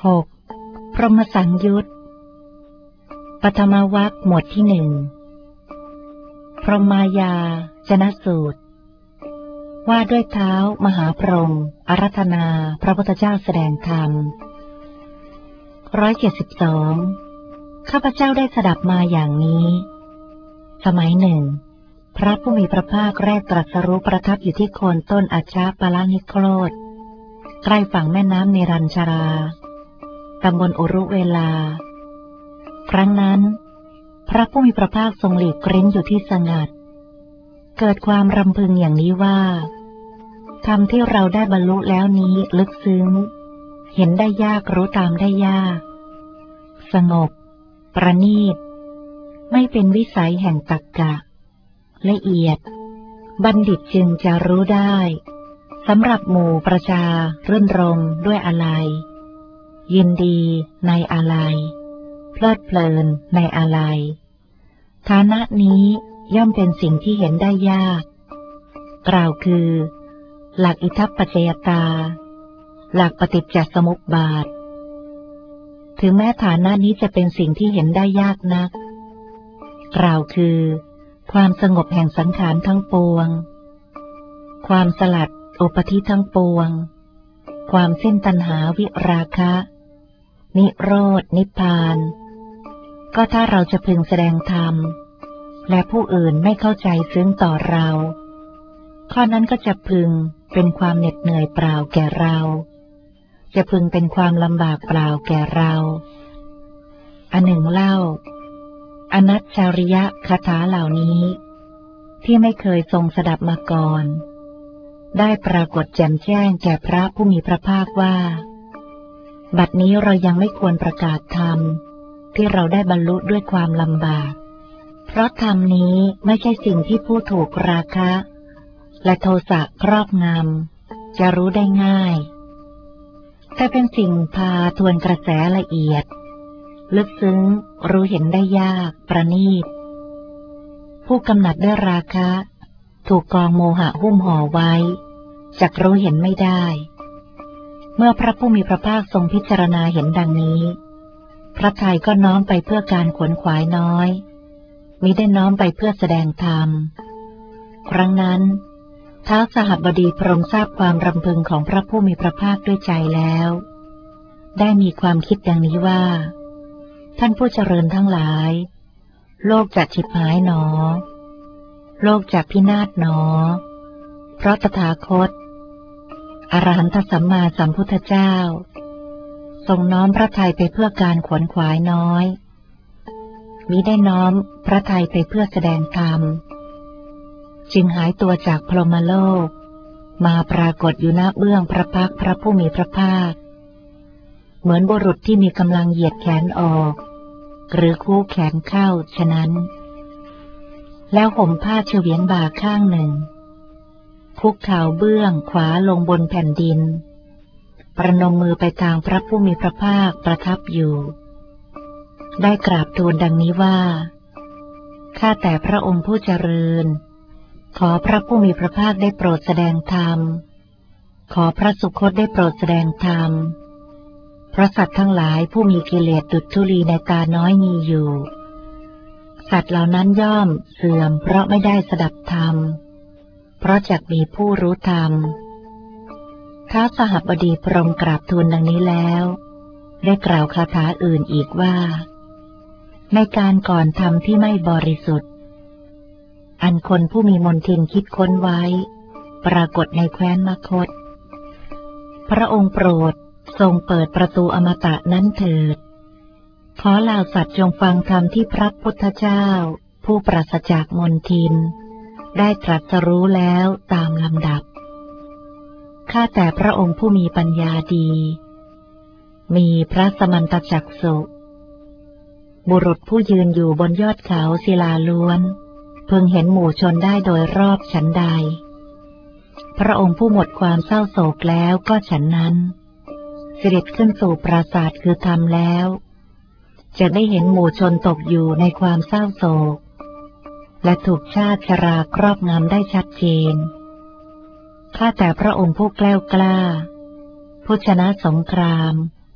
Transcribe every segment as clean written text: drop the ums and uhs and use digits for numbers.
6. พรหมสังยุตปฐมวรรคหมวดที่หนึ่งพรหมายาจนสูตรว่าด้วยเท้ามหาพรหมอาราธนาพระพุทธเจ้าแสดงธรรม172ข้าพเจ้าได้สดับมาอย่างนี้สมัยหนึ่งพระผู้มีพระภาคแรกตรัสรู้ประทับอยู่ที่โคนต้นอัชฌปาลนิโครธใกล้ฝั่งแม่น้ำเนรัญชราตำบลอุรุเวลาครั้งนั้นพระผู้มีพระภาคทรงหลีกกลิ้งอยู่ที่สงัดเกิดความรำพึงอย่างนี้ว่าธรรมที่เราได้บรรลุแล้วนี้ลึกซึ้งเห็นได้ยากรู้ตามได้ยากสงบประณีตไม่เป็นวิสัยแห่งตรรกะละเอียดบัณฑิตจึงจะรู้ได้สำหรับหมู่ประชารื่นรมด้วยอะไรยินดีในอะไรเพลิดเพลินในอะไรฐานะนี้ย่อมเป็นสิ่งที่เห็นได้ยากกล่าวคือหลักอิทัปปัจจยตาหลักปฏิจจสมุปบาทถึงแม้ฐานะนี้จะเป็นสิ่งที่เห็นได้ยากนักกล่าวคือความสงบแห่งสังขารทั้งปวงความสลัดอุปธิทั้งปวงความสิ้นตัณหาวิราคะนิโรธนิพพานก็ถ้าเราจะพึงแสดงธรรมและผู้อื่นไม่เข้าใจซึ้งต่อเราข้อนั้นก็จะพึงเป็นความเหน็ดเหนื่อยเปล่าแก่เราจะพึงเป็นความลำบากเปล่าแก่เราอันหนึ่งเล่าอนัชชาริยะคาถาเหล่านี้ที่ไม่เคยทรงสดับมาก่อนได้ปรากฏแจ่มแจ้งแก่พระผู้มีพระภาคว่าบัดนี้เรายังไม่ควรประกาศธรรมที่เราได้บรรลุด้วยความลำบากเพราะธรรมนี้ไม่ใช่สิ่งที่ผู้ถูกราคะและโทสะครอบงำจะรู้ได้ง่ายแต่เป็นสิ่งพาทวนกระแสละเอียดลึกซึ้งรู้เห็นได้ยากประณีตผู้กำหนัดด้วยราคะถูกกองโมหะหุ้มห่อไว้จักรู้เห็นไม่ได้เมื่อพระผู้มีพระภาคทรงพิจารณาเห็นดังนี้พระทัยก็น้อมไปเพื่อการขวนขวายน้อยมิได้น้อมไปเพื่อแสดงธรรมครั้งนั้นท้าวสหบดีพรหมทราบความรำพึงของพระผู้มีพระภาคด้วยใจแล้วได้มีความคิดดังนี้ว่าท่านผู้เจริญทั้งหลายโลกจะฉิบหายหนอโลกจะพินาศหนอเพราะตถาคตอรหันตสัมมาสัมพุทธเจ้าทรงน้อมพระทัยไปเพื่อการขวนขวายน้อยมิได้น้อมพระทัยไปเพื่อแสดงธรรมจึงหายตัวจากพรหมโลกมาปรากฏอยู่ณเบื้องพระพักตร์พระผู้มีพระภาคเหมือนบุรุษที่มีกำลังเหยียดแขนออกหรือคู่แขนเข้าฉะนั้นแล้วห่มผ้าเฉวียนบ่าข้างหนึ่งคุกเข่าเบื้องขวาลงบนแผ่นดินประนมมือไปทางพระผู้มีพระภาคประทับอยู่ได้กราบทูลดังนี้ว่าข้าแต่พระองค์ผู้เจริญขอพระผู้มีพระภาคได้โปรดแสดงธรรมขอพระสุคตได้โปรดแสดงธรรมเพราะสัตว์ทั้งหลายผู้มีกิเลสดุจธุลีในตาน้อยมีอยู่สัตว์เหล่านั้นย่อมเสื่อมเพราะไม่ได้สดับธรรมเพราะจักมีผู้รู้ธรรมท้าวสหบดีพรหมกราบทูลดังนี้แล้วได้กล่าวคาถาอื่นอีกว่าในการก่อนธรรมที่ไม่บริสุทธิ์อันคนผู้มีมนทินคิดค้นไว้ปรากฏในแคว้นมคธพระองค์โปรดทรงเปิดประตูอมตะนั้นเถิดขอเหล่าสัตว์จงฟังธรรมที่พระพุทธเจ้าผู้ปราศจากมนทินได้ตรัสรู้แล้วตามลำดับข้าแต่พระองค์ผู้มีปัญญาดีมีพระสมันตจักษุบุรุษผู้ยืนอยู่บนยอดเขาศิลาล้วนพึงเห็นหมู่ชนได้โดยรอบฉันใดพระองค์ผู้หมดความเศร้าโศกแล้วก็ฉันนั้นเสด็จขึ้นสู่ปราสาทคือธรรมแล้วจะได้เห็นหมู่ชนตกอยู่ในความเศร้าโศกและถูกชาติชราครอบงำได้ชัดเจนข้าแต่พระองค์ผู้แกล้วกล้าผู้ชนะสงคราม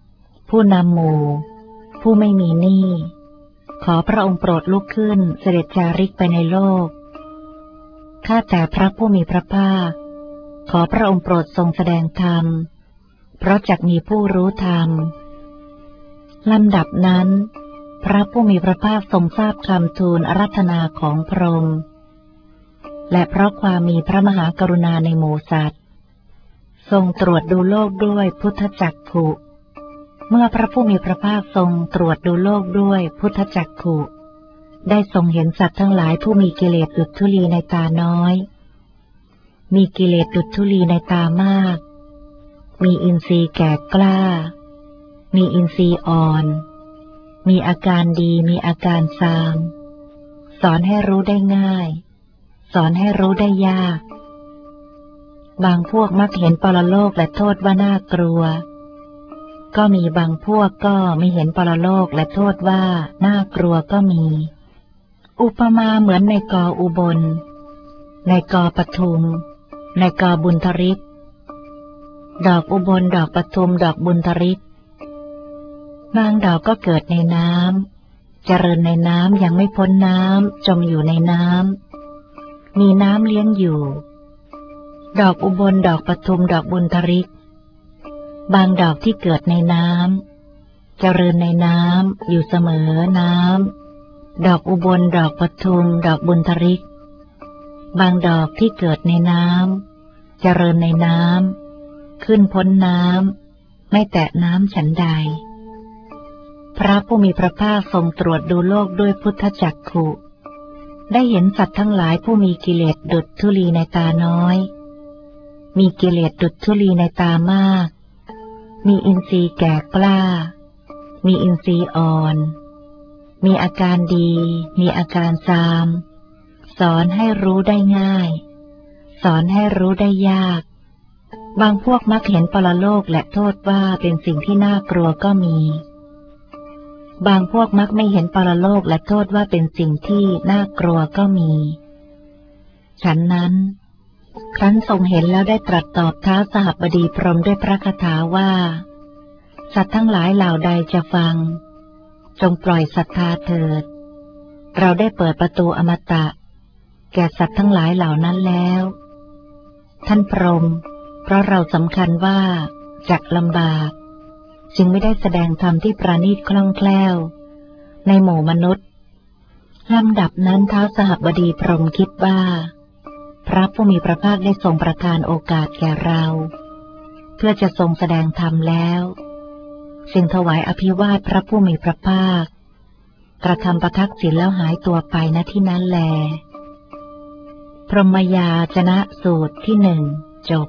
ผู้นำหมู่ผู้ไม่มีหนี้ขอพระองค์โปรดลุกขึ้นเสด็จจาริกไปในโลกข้าแต่พระผู้มีพระภาคขอพระองค์โปรดทรงแสดงธรรมเพราะจักมีผู้รู้ธรรมลำดับนั้นพระผู้มีพระภาคทรงทราบคำทูลอาราธนาของพระองค์และเพราะความมีพระมหากรุณาในหมู่สัตว์ทรงตรวจดูโลกด้วยพุทธจักขุเมื่อพระผู้มีพระภาคทรงตรวจดูโลกด้วยพุทธจักขุได้ทรงเห็นสัตว์ทั้งหลายผู้มีกิเลสดุจธุลีในตาน้อยมีกิเลสดุจธุลีในตามากมีอินทรีย์แก่กล้ามีอินทรีย์อ่อนมีอาการดีมีอาการซามสอนให้รู้ได้ง่ายสอนให้รู้ได้ยากบางพวกมักเห็นปรโลกและโทษว่าน่ากลัวก็มีบางพวกก็ไม่เห็นปรโลกและโทษว่าน่ากลัวก็มีอุปมาเหมือนในกออุบลในกอปทุมในกอบุญทริกดอกอุบลดอกปทุมดอกบุญทริกบางดอกก็เกิดในน้ำเจริญในน้ำยังไม่พ้นน้ำจมอยู่ในน้ำมีน้ำเลี้ยงอยู่ดอกอุบลดอกปทุมดอกบุญทริกบางดอกที่เกิดในน้ำเจริญในน้ำอยู่เสมอน้ำดอกอุบลดอกปทุมดอกบุญทริกบางดอกที่เกิดในน้ำเจริญในน้ำขึ้นพ้นน้ำไม่แตะน้ำฉันใดพระผู้มีพระภาคทรงตรวจดูโลกด้วยพุทธจักขุได้เห็นสัตว์ทั้งหลายผู้มีกิเลสดุจธุลีในตาน้อยมีกิเลสดุจธุลีในตามากมีอินทรีย์แก่กล้ามีอินทรีย์อ่อนมีอาการดีมีอาการซามสอนให้รู้ได้ง่ายสอนให้รู้ได้ยากบางพวกมักเห็นปรโลกและโทษว่าเป็นสิ่งที่น่ากลัวก็มีบางพวกมักไม่เห็นปรโลกและโทษว่าเป็นสิ่งที่น่ากลัวก็มีฉันนั้นครั้นทรงเห็นแล้วได้ตรัสตอบท้าวสหบดีพรหมด้วยพระคาถาว่าสัตว์ทั้งหลายเหล่าใดจะฟังจงปล่อยศรัทธาเถิดเราได้เปิดประตูอมตะแก่สัตว์ทั้งหลายเหล่านั้นแล้วท่านพรหมเพราะเราสำคัญว่าจักลำบากจึงไม่ได้แสดงธรรมที่ประณีตคล่องแคล่วในหมู่มนุษย์ลำดับนั้นท้าวสหบดีพรหมคิดว่าพระผู้มีพระภาคได้ทรงประทานโอกาสแก่เราเพื่อจะทรงแสดงธรรมแล้วจึงถวายอภิวาทพระผู้มีพระภาคกระทำประทักษิณแล้วหายตัวไปณที่นั้นแลพรหมยาจนะสูตรที่หนึ่งจบ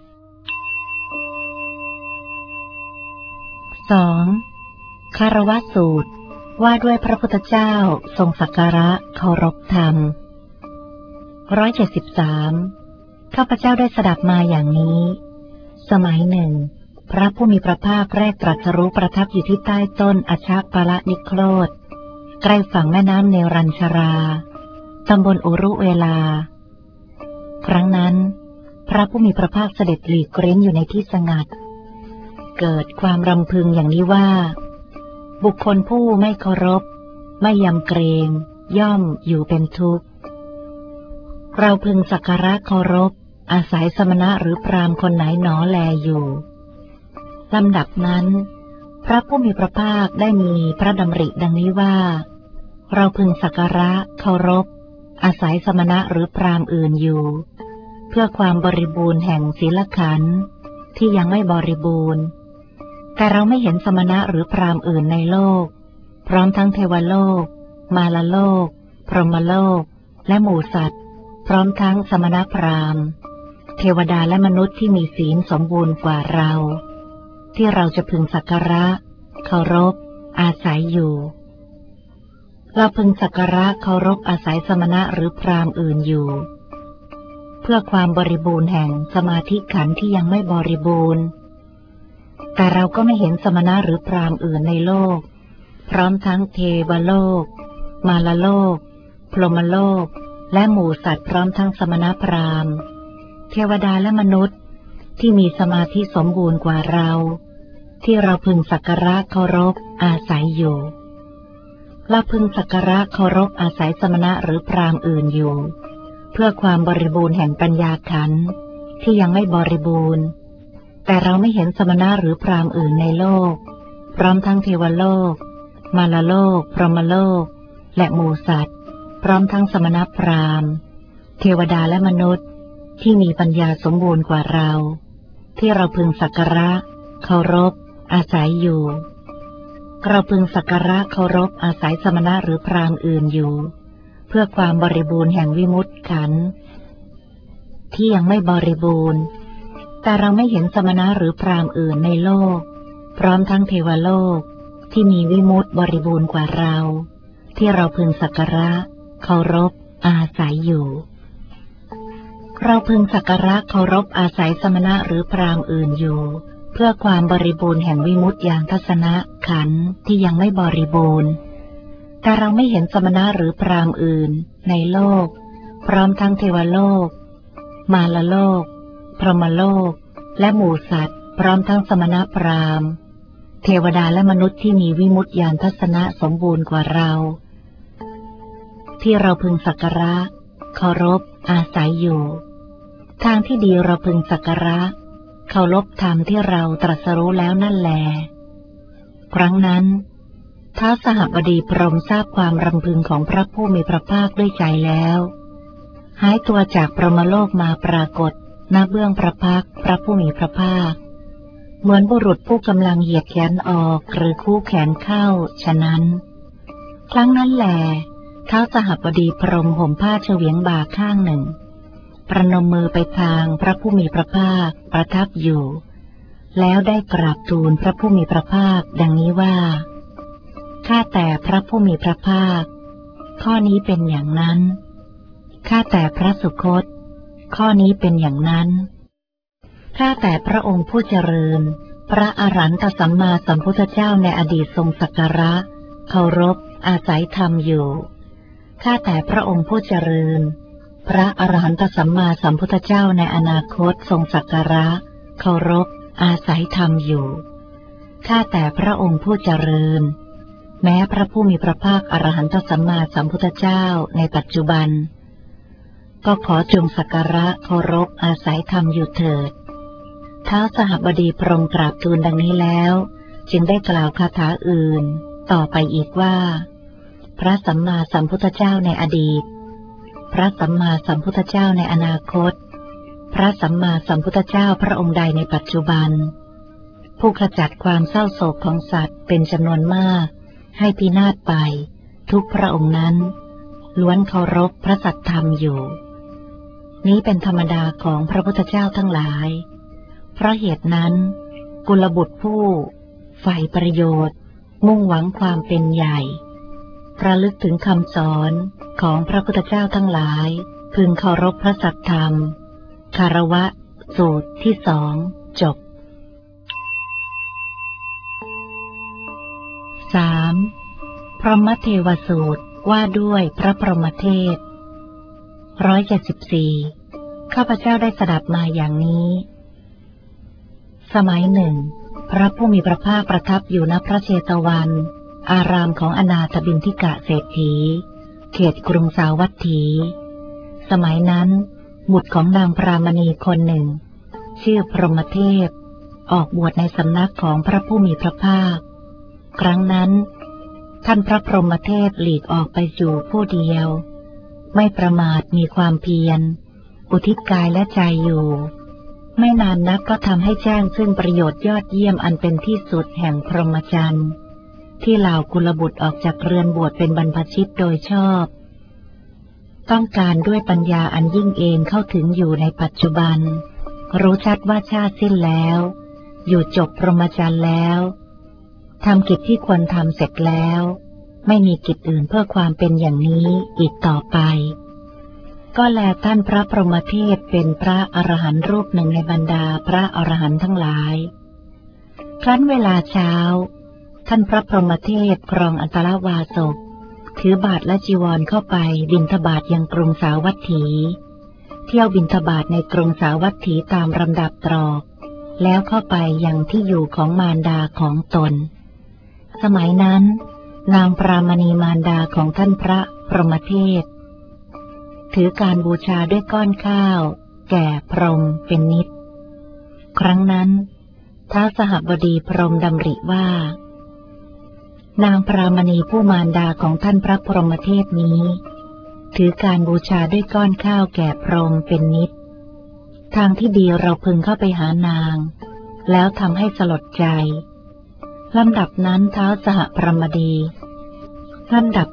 2. คารวะสูตรว่าด้วยพระพุทธเจ้าทรงสักการะเคารพธรรม173ข้าพเจ้าได้สดับมาอย่างนี้สมัยหนึ่งพระผู้มีพระภาคแรกตรัสรู้ประทับอยู่ที่ใต้ต้นอชปละนิโครธใกล้ฝั่งแม่น้ำเนรัญชราตำบลอุรุเวลาครั้งนั้นพระผู้มีพระภาคเสด็จหลีกเร้นอยู่ในที่สงัดเกิดความรำพึงอย่างนี้ว่าบุคคลผู้ไม่เคารพไม่ยำเกรงย่อมอยู่เป็นทุกข์เราพึงสักการะเคารพอาศัยสมณะหรือพราหมณ์คนไหนหนอแลอยู่ลำดับนั้นพระผู้มีพระภาคได้มีพระดำริดังนี้ว่าเราพึงสักการะเคารพอาศัยสมณะหรือพราหมณ์อื่นอยู่เพื่อความบริบูรณ์แห่งศีลขันธ์ที่ยังไม่บริบูรณ์แต่เราไม่เห็นสมณะหรือพราหมณ์อื่นในโลกพร้อมทั้งเทวโลกมาลโลกพรหมโลกและหมู่สัตว์พร้อมทั้งสมณพราหมณ์เทวดาและมนุษย์ที่มีศีลสมบูรณ์กว่าเราที่เราจะพึงสักการะเคารพอาศัยอยู่เราพึงสักการะเคารพอาศัยสมณะหรือพราหมณ์อื่นอยู่เพื่อความบริบูรณ์แห่งสมาธิขันธ์ที่ยังไม่บริบูรณ์แต่เราก็ไม่เห็นสมณะหรือพราหมณ์อื่นในโลกพร้อมทั้งเทวโลกมาลโลกพรหมโลกและหมู่สัตว์พร้อมทั้งสมณพราหมณ์เทวดาและมนุษย์ที่มีสมาธิสมบูรณ์กว่าเราที่เราพึงสักการะเคารพอาศัยอยู่เราพึงสักการะเคารพอาศัยสมณะหรือพราหมณ์อื่นอยู่เพื่อความบริบูรณ์แห่งปัญญาขันธ์ที่ยังไม่บริบูรณ์แต่เราไม่เห็นสมณะหรือพราหมณ์อื่นในโลกพร้อมทั้งเทวโลกมารโลกพรหมโลกและหมู่สัตว์พร้อมทั้งสมณพราหมณ์เทวดาและมนุษย์ที่มีปัญญาสมบูรณ์กว่าเราที่เราพึงสักการะเคารพอาศัยอยู่เราพึงสักการะเคารพอาศัยสมณะหรือพราหมณ์อื่นอยู่เพื่อความบริบูรณ์แห่งวิมุตติขันธ์ที่ยังไม่บริบูรณ์แต่เราไม่เห็นสมณะหรือพราหมณ์อื่นในโลกพร้อมทั้งเทวโลกที่มีวิมุตติบริบูรณ์กว่าเราที่เราพึงสักการะเคารพอาศัยอยู่เราพึงสักการะเคารพอาศัยสมณะหรือพราหมณ์อื่นอยู่เพื่อความบริบูรณ์แห่งวิมุตติญาณทัศนะขันธ์ที่ยังไม่บริบูรณ์แต่เราไม่เห็นสมณะหรือพราหมณ์อื่นในโลกพร้อมทั้งเทวโลกมารโลกพรหมโลกและหมู่สัตว์พร้อมทั้งสมณพราหมณ์เทวดาและมนุษย์ที่มีวิมุตติญาณทัศนะสมบูรณ์กว่าเราที่เราพึงสักการะเคารพอาศัยอยู่ทางที่ดีเราพึงสักการะเคารพธรรมที่เราตรัสรู้แล้วนั่นแลครั้งนั้นท้าวสหบดีพรหมทราบความรำพึงของพระผู้มีพระภาคด้วยใจแล้วหายตัวจากพรหมโลกมาปรากฏณเบื้องพระพักตร์พระผู้มีพระภาคเหมือนบุรุษผู้กำลังเหยียดแขนออกหรือคู่แขนเข้าฉะนั้นครั้งนั้นแลท้าวสหบดีพรหมห่มผ้าเฉวียงบ่าข้างหนึ่งประนมมือไปทางพระผู้มีพระภาคประทับอยู่แล้วได้กราบทูลพระผู้มีพระภาคดังนี้ว่าข้าแต่พระผู้มีพระภาคข้อนี้เป็นอย่างนั้นข้าแต่พระสุคตข้อนี้เป็นอย่างนั้นข้าแต่พระองค์ผู้เจริญพระอรหันตสัมมาสัมพุทธเจ้าในอดีตทรงสักการะเคารพอาศัยธรรมอยู่ข้าแต่พระองค์ผู้เจริญพระอรหันตสัมมาสัมพุทธเจ้าในอนาคตทรงสักการะเคารพอาศัยธรรมอยู่ข้าแต่พระองค์ผู้เจริญแม้พระผู้มีพระภาคอรหันตสัมมาสัมพุทธเจ้าในปัจจุบันก็ขอจงสักการะเคารพอาศัยธรรมอยู่เถิดท้าวสหบดีพรหมกราบทูลดังนี้แล้วจึงได้กล่าวคาถาอื่นต่อไปอีกว่าพระสัมมาสัมพุทธเจ้าในอดีตพระสัมมาสัมพุทธเจ้าในอนาคตพระสัมมาสัมพุทธเจ้าพระองค์ใดในปัจจุบันผู้ขจัดความเศร้าโศกของสัตว์เป็นจำนวนมากให้พินาศไปทุกพระองค์นั้นล้วนเคารพพระสัตธรรมอยู่นี้เป็นธรรมดาของพระพุทธเจ้าทั้งหลายเพราะเหตุนั้นกุลบุตรผู้ใฝ่ประโยชน์มุ่งหวังความเป็นใหญ่ระลึกถึงคำสอนของพระพุทธเจ้าทั้งหลายพึงเคารพพระสัตธรรมคารวะสูตรที่2จบ 3. พรหมเทวสูตรว่าด้วยพระพรหมเทพ174ข้าพเจ้าได้สดับมาอย่างนี้สมัยหนึ่งพระผู้มีพระภาคประทับอยู่ณพระเชตวันอารามของอนาถบิณฑิกะเศรษฐีเขตกรุงสาวัตถีสมัยนั้นบุตรของนางพรามณีคนหนึ่งชื่อพรหมเทพออกบวชในสำนักของพระผู้มีพระภาคครั้งนั้นท่านพระพรหมเทพหลีกออกไปอยู่ผู้เดียวไม่ประมาทมีความเพียรอุทิศกายและใจอยู่ไม่นานนักก็ทำให้แจ้งซึ่งประโยชน์ยอดเยี่ยมอันเป็นที่สุดแห่งพรหมจรรย์ที่เหล่ากุลบุตรออกจากเรือนบวชเป็นบรรพชิตโดยชอบต้องการด้วยปัญญาอันยิ่งเองเข้าถึงอยู่ในปัจจุบันรู้ชัดว่าชาติสิ้นแล้วอยู่จบพรหมจรรย์แล้วทำกิจที่ควรทำเสร็จแล้วไม่มีกิจอื่นเพื่อความเป็นอย่างนี้อีกต่อไปก็แลท่านพระพรหมเทพเป็นพระอรหันต์รูปหนึ่งในบรรดาพระอรหันต์ทั้งหลายครั้นเวลาเช้าท่านพระพรหมเทพครองอันตรวาสกถือบาตรและจีวรเข้าไปบิณฑบาตยังกรุงสาวัตถีเที่ยวบิณฑบาตในกรุงสาวัตถีตามลำดับตรอกแล้วเข้าไปยังที่อยู่ของมารดาของตนสมัยนั้นนางปรามณีมารดาของท่านพระพรหมเทพถือการบูชาด้วยก้อนข้าวแก่พรหมเป็นนิจครั้งนั้นท้าวสหบดีพรหมดำริว่านางปรามณีผู้มารดาของท่านพระพรหมเทพนี้ถือการบูชาด้วยก้อนข้าวแก่พรหมเป็นนิจทางที่ดีเราพึงเข้าไปหานางแล้วทำให้สลดใจลำดับนั้นท้าวสหพรหมบดีพ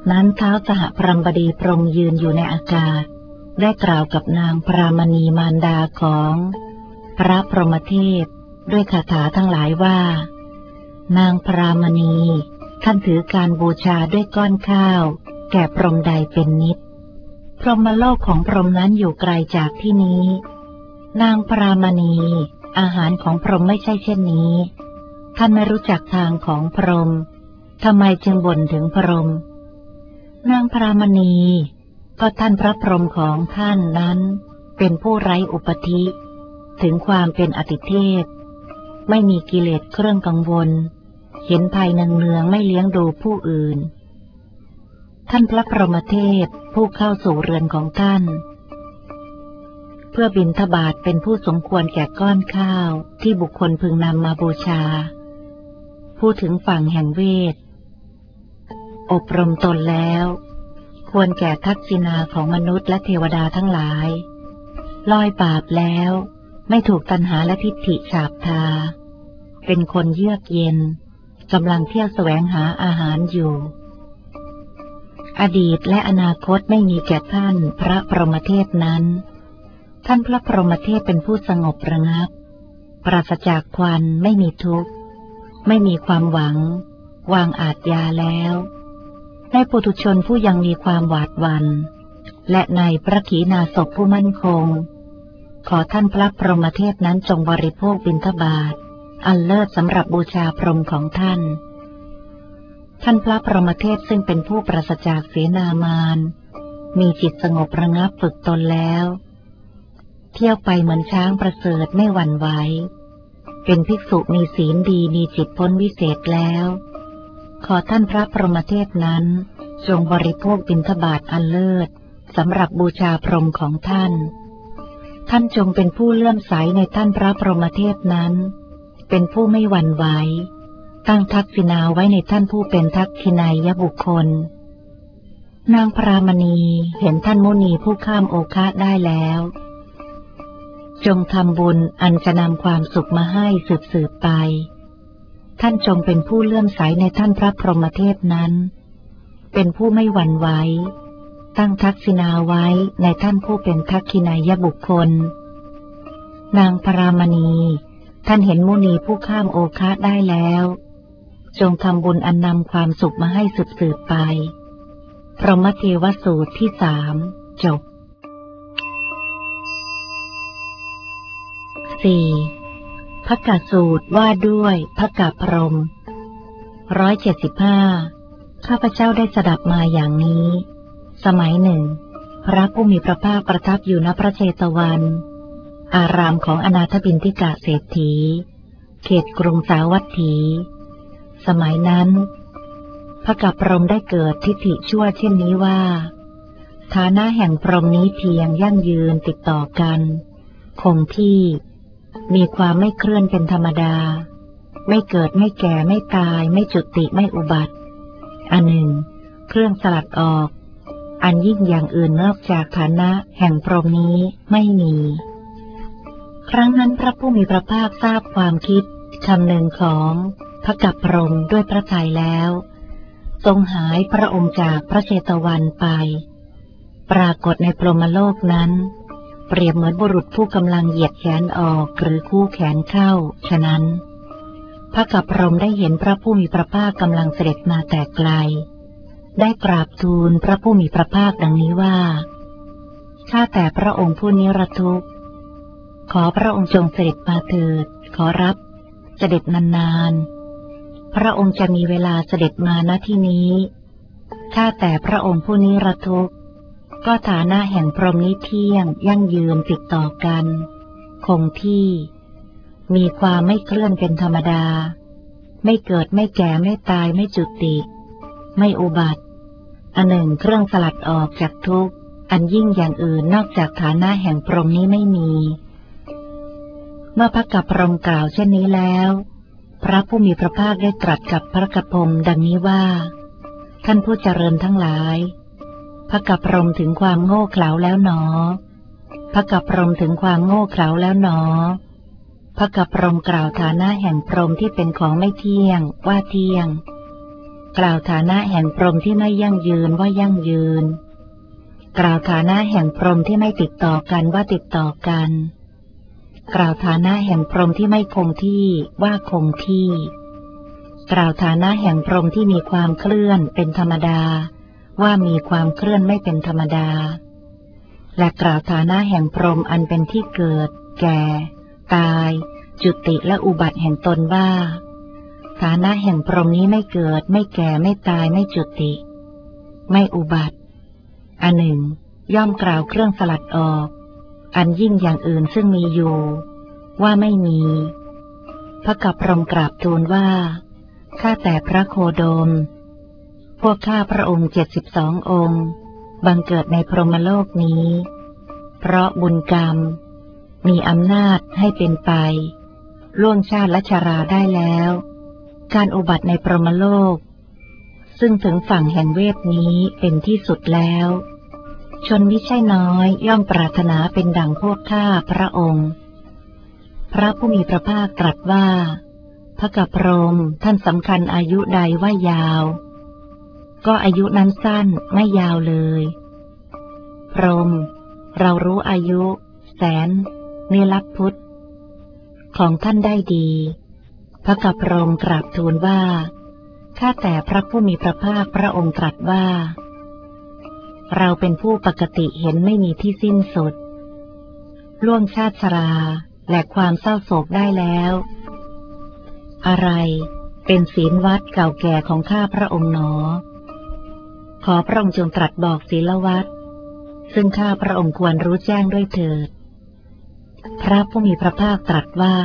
รหมยืนอยู่ในอากาศได้กล่าวกับนางปรามณีมารดาของพระพรหมเทพด้วยคาถาทั้งหลายว่านางปรามณีท่านถือการบูชาด้วยก้อนข้าวแก่พรหมใดเป็นนิจพรหมโลกของพรหมนั้นอยู่ไกลจากที่นี้นางปรามณีอาหารของพรหมไม่ใช่เช่นนี้ท่านไม่รู้จักทางของพรหมทำไมจึงบ่นถึงพรหมนางปรามณีก็ท่านพระพรหมของท่านนั้นเป็นผู้ไร้อุปธิถึงความเป็นอติเทพไม่มีกิเลสเครื่องกังวลเห็นภัยเนืองๆไม่เลี้ยงดูผู้อื่นท่านพระพรหมเทพผู้เข้าสู่เรือนของท่านเพื่อบิณฑบาตเป็นผู้สมควรแก่ก้อนข้าวที่บุคคลพึงนำมาบูชาพูดถึงฝั่งแห่งเวทอบรมตนแล้วควรแก่ทักษิณาของมนุษย์และเทวดาทั้งหลายลอยบาปแล้วไม่ถูกตัณหาและทิฏฐิฉาบทาเป็นคนเยือกเย็นกำลังเที่ยวแสวงหาอาหารอยู่อดีตและอนาคตไม่มีแก่ท่านพระพรหมเทพนั้นท่านพระพรหมเทพเป็นผู้สงบระงับปราศจากควันไม่มีทุกข์ไม่มีความหวังวางอาทยาแล้วในปุถุชนผู้ยังมีความหวาดหวั่นและในพระขีณาสพผู้มั่นคงขอท่านพระพรหมเทพนั้นจงบริโภคบิณฑบาตอันเลิศสำหรับบูชาพรหมของท่านพระพรหมเทพซึ่งเป็นผู้ปราศจากเสนามานมีจิตสงบระงับฝึกตนแล้วเที่ยวไปเหมือนช้างประเสริฐไม่หวั่นไหวเป็นภิกษุมีศีลดีมีจิตพ้นวิเศษแล้วขอท่านพระพรหมเทพนั้นจงบริโภคบิณฑบาตอันเลิศสำหรับบูชาพรหมของท่านจงเป็นผู้เลื่อมใสในท่านพระพรหมเทพนั้นเป็นผู้ไม่หวั่นไหวตั้งทักษิณาไว้ในท่านผู้เป็นทักษิณายบุคคลนางปรามณีเห็นท่านมุนีผู้ข้ามโอคะได้แล้วจงทำบุญอันจะนำความสุขมาให้สืบไปท่านจงเป็นผู้เลื่อมใสในท่านพระพรหมเทพนั้นเป็นผู้ไม่หวั่นไหวตั้งทักษิณาไว้ในท่านผู้เป็นทักษิณายบุคคลนางปรามณีท่านเห็นมุนีผู้ข้ามโอคะได้แล้วจงทำบุญอันนำความสุขมาให้สืบไปพรหมเทวสูตรที่3จบ4. ภกสูตรว่าด้วยภกพรหม175ข้าพเจ้าได้สดับมาอย่างนี้สมัยหนึ่งพระผู้มีพระภาคประทับอยู่ณพระเชตวันอารามของอนาถบิณฑิกะเศรษฐีเขตกรุงสาวัตถีสมัยนั้นภกพรหมได้เกิดทิฏฐิชั่วเช่นนี้ว่าฐานะแห่งพรหมนี้เพียงยั่งยืนติดต่อกันคงที่มีความไม่เคลื่อนเป็นธรรมดาไม่เกิดไม่แก่ไม่ตายไม่จุติไม่อุบัติอันหนึ่งเครื่องสลัดออกอันยิ่งอย่างอื่นนอกจากฐานะแห่งพรหมนี้ไม่มีครั้งนั้นพระผู้มีพระภาคทราบความคิดคำหนึ่งของภกพรหมด้วยพระทัยแล้วทรงหายพระองค์จากพระเชตวันไปปรากฏในพรหมโลกนั้นเปรียบเหมือนบุรุษผู้กำลังเหยียดแขนออกหรือคู่แขนเข้าฉะนั้นภกพรหมได้เห็นพระผู้มีพระภาคกำลังเสด็จมาแต่ไกลได้กราบทูลพระผู้มีพระภาคดังนี้ว่าข้าแต่พระองค์ผู้นิรทุกข์ขอพระองค์จงเสด็จมาเถิดขอรับเสด็จนานๆพระองค์จะมีเวลาเสด็จมาณที่นี้ข้าแต่พระองค์ผู้นิรทุกข์ก็ฐานะแห่งพรหมนี้เที่ยงยั่งยืนติดต่อกันคงที่มีความไม่เคลื่อนเป็นธรรมดาไม่เกิดไม่แก่ไม่ตายไม่จุติไม่อุบัติอันหนึ่งเครื่องสลัดออกจากทุกข์อันยิ่งอย่างอื่นนอกจากฐานะแห่งพรหมนี้ไม่มีเมื่อพระกัปพรหมกล่าวเช่นนี้แล้วพระผู้มีพระภาคได้ตรัสกับพระกัปพรหมดังนี้ว่าท่านผู้เจริญทั้งหลายพระกัปพรหมถึงความโง่เขลาแล้วหนอพระกัปพรหมถึงความโง่เขลาแล้วหนอพระกัปพรหมกล่าวฐานะแห่งพรหมที่เป็นของไม่เที่ยงว่าเที่ยงกล่าวฐานะแห่งพรหมที่ไม่ยั่งยืนว่ายั่งยืนกล่าวฐานะแห่งพรหมที่ไม่ติดต่อกันว่าติดต่อกันกล่าวฐานะแห่งพรหมที่ไม่คงที่ว่าคงที่กล่าวฐานะแห่งพรหมที่มีความเคลื่อนเป็นธรรมดาว่ามีความเคลื่อนไม่เป็นธรรมดาและกล่าวฐานะแห่งพรหมอันเป็นที่เกิดแก่ตายจุติและอุบัติแห่งตนว่าฐานะแห่งพรหมนี้ไม่เกิดไม่แก่ไม่ตายไม่จุติไม่อุบัติอันหนึ่งย่อมกล่าวเครื่องสลัดออกอันยิ่งอย่างอื่นซึ่งมีอยู่ว่าไม่มีพระกัปพรหมกราบทูลว่าข้าแต่พระโคดมพวกข้าพระองค์72 องค์บังเกิดในพรหมโลกนี้เพราะบุญกรรมมีอำนาจให้เป็นไปล่วงชาติและชราได้แล้วการอุบัติในพรหมโลกซึ่งถึงฝั่งแห่งเวทนี้เป็นที่สุดแล้วชนมิใช่น้อยย่อมปรารถนาเป็นดั่งพวกข้าพระองค์พระผู้มีพระภาคตรัสว่าพระกัปพรหมท่านสำคัญอายุใดว่ายาวก็อายุนั้นสั้นไม่ยาวเลยพรหมเรารู้อายุแสนนิรัตพุทธของท่านได้ดีพระกัปพรหมกราบทูลว่าข้าแต่พระผู้มีพระภาคพระองค์ตรัสว่าเราเป็นผู้ปกติเห็นไม่มีที่สิ้นสุดล่วงชาติชราและความเศร้าโศกได้แล้วอะไรเป็นศีลวัดเก่าแก่ของข้าพระองค์หนอขอพระองค์จงตรัสบอกศีลวัดซึ่งข้าพระองค์ควรรู้แจ้งด้วยเถิดพระผู้มีพระภาคตรัสว่า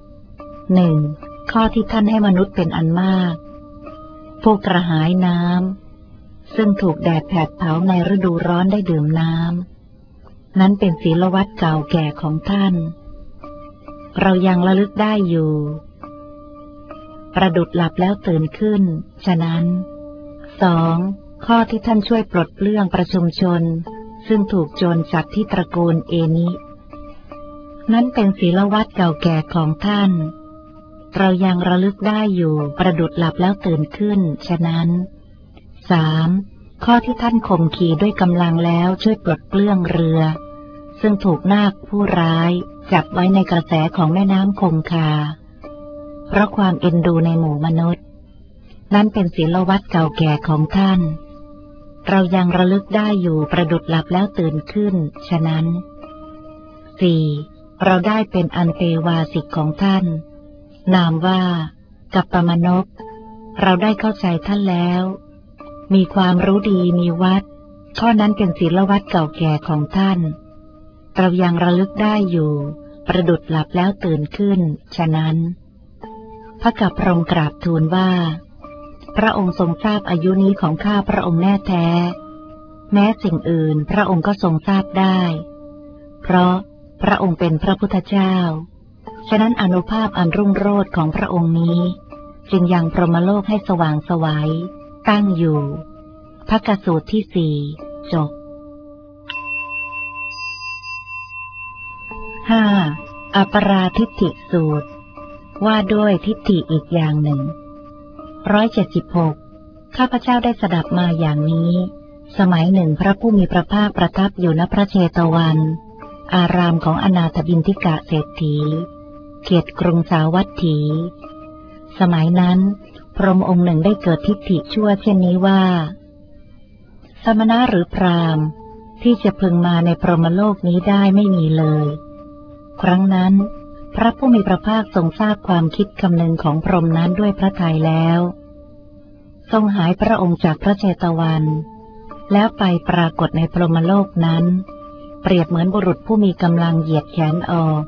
1. ข้อที่ท่านให้มนุษย์เป็นอันมากผู้กระหายน้ำซึ่งถูกแดดแผดเผาในฤดูร้อนได้ดื่มน้ำนั้นเป็นศีลวัดเก่าแก่ของท่านเรายังระลึกได้อยู่ประดุจหลับแล้วตื่นขึ้นฉะนั้น 2. ข้อที่ท่านช่วยปลดเปลื้องประชุมชนซึ่งถูกโจรจับที่ตระกูลเอนินั้นเป็นศีลวัดเก่าแก่ของท่านเรายังระลึกได้อยู่ประดุจหลับแล้วตื่นขึ้นฉะนั้น 3. ข้อที่ท่านข่มขี่ด้วยกำลังแล้วช่วยปลดเปลื้องเรือซึ่งถูกนาคผู้ร้ายจับไว้ในกระแสของแม่น้ำคงคาเพราะความเอ็นดูในหมู่มนุษย์นั้นเป็นศีลวัดเก่าแก่ของท่านเรายังระลึกได้อยู่ประดุจหลับแล้วตื่นขึ้นฉะนั้น 4. เราได้เป็นอันเตวาสิกของท่านนามว่ากัปปมนพเราได้เข้าใจท่านแล้วมีความรู้ดีมีวัดข้อนั้นเป็นศีลวัดเก่าแก่ของท่านเรายังระลึกได้อยู่ประดุจหลับแล้วตื่นขึ้นฉะนั้นพระกัปพรหมกราบทูลว่าพระองค์ทรงทราบอายุนี้ของข้าพระองค์แน่แท้แม้สิ่งอื่นพระองค์ก็ทรงทราบได้เพราะพระองค์เป็นพระพุทธเจ้าฉะนั้นอานุภาพอันรุ่งโรจน์ของพระองค์นี้จึงยังพรหมโลกให้สว่างไสวตั้งอยู่ภกสูตรที่ 4จบ 5. อัปราทิฏฐิสูตรว่าด้วยทิฏฐิอีกอย่างหนึ่ง176ข้าพเจ้าได้สดับมาอย่างนี้สมัยหนึ่งพระผู้มีพระภาคประทับอยู่ณพระเชตวันอารามของอนาถบิณฑิกะเศรษฐีเขตกรุงสาวัตถีสมัยนั้นพรหมองค์หนึ่งได้เกิดทิฏฐิชั่วเช่นนี้ว่าสมณะหรือพราหมณ์ที่จะพึงมาในพรหมโลกนี้ได้ไม่มีเลยครั้งนั้นพระผู้มีพระภาคทรงทราบความคิดคำนึงของพรหมนั้นด้วยพระทัยแล้วทรงหายพระองค์จากพระเชตวันแล้วไปปรากฏในพรหมโลกนั้นเปรียบเหมือนบุรุษผู้มีกำลังเหยียดแขนออก